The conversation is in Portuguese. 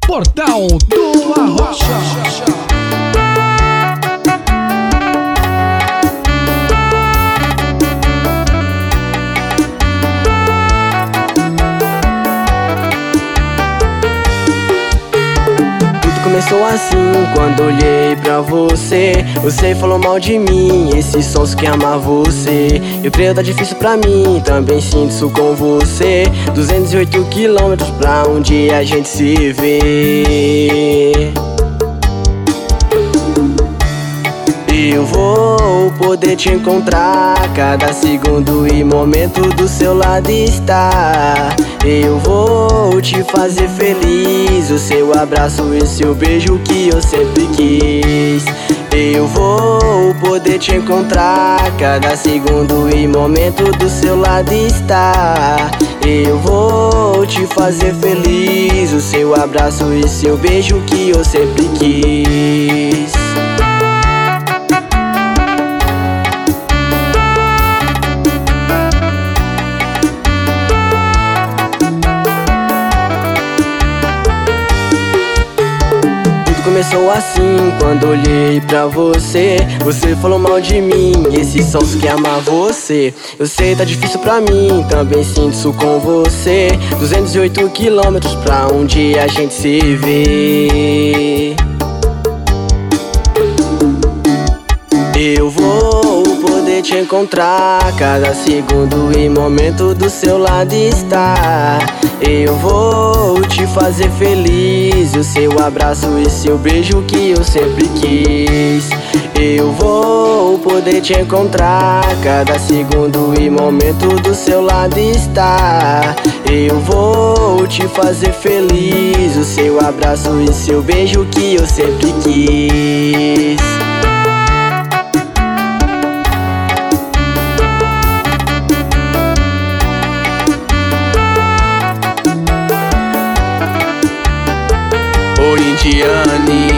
Portal do Arrocha. Começou assim, quando olhei pra você. Você falou mal de mim, esse sonso que ama você. Eu creio tá difícil pra mim, também sinto isso com você. 208 quilômetros pra um dia a gente se ver. Eu vou poder te encontrar, cada segundo e momento do seu lado está. Eu vou te fazer feliz, o seu abraço e seu beijo que eu sempre quis. Eu vou poder te encontrar, cada segundo e momento do seu lado está. Eu vou te fazer feliz, o seu abraço e seu beijo que eu sempre quis. Começou assim, quando olhei pra você. Você falou mal de mim, esse sonso que ama você. Eu sei, tá difícil pra mim, também sinto isso com você. 208 quilômetros pra um dia a gente se ver. Eu vou poder te encontrar, cada segundo e momento do seu lado está. Eu vou te fazer feliz, o seu abraço e seu beijo que eu sempre quis. Eu vou poder te encontrar, cada segundo e momento do seu lado está. Eu vou te fazer feliz, o seu abraço e seu beijo que eu sempre quis. Ô Indiane,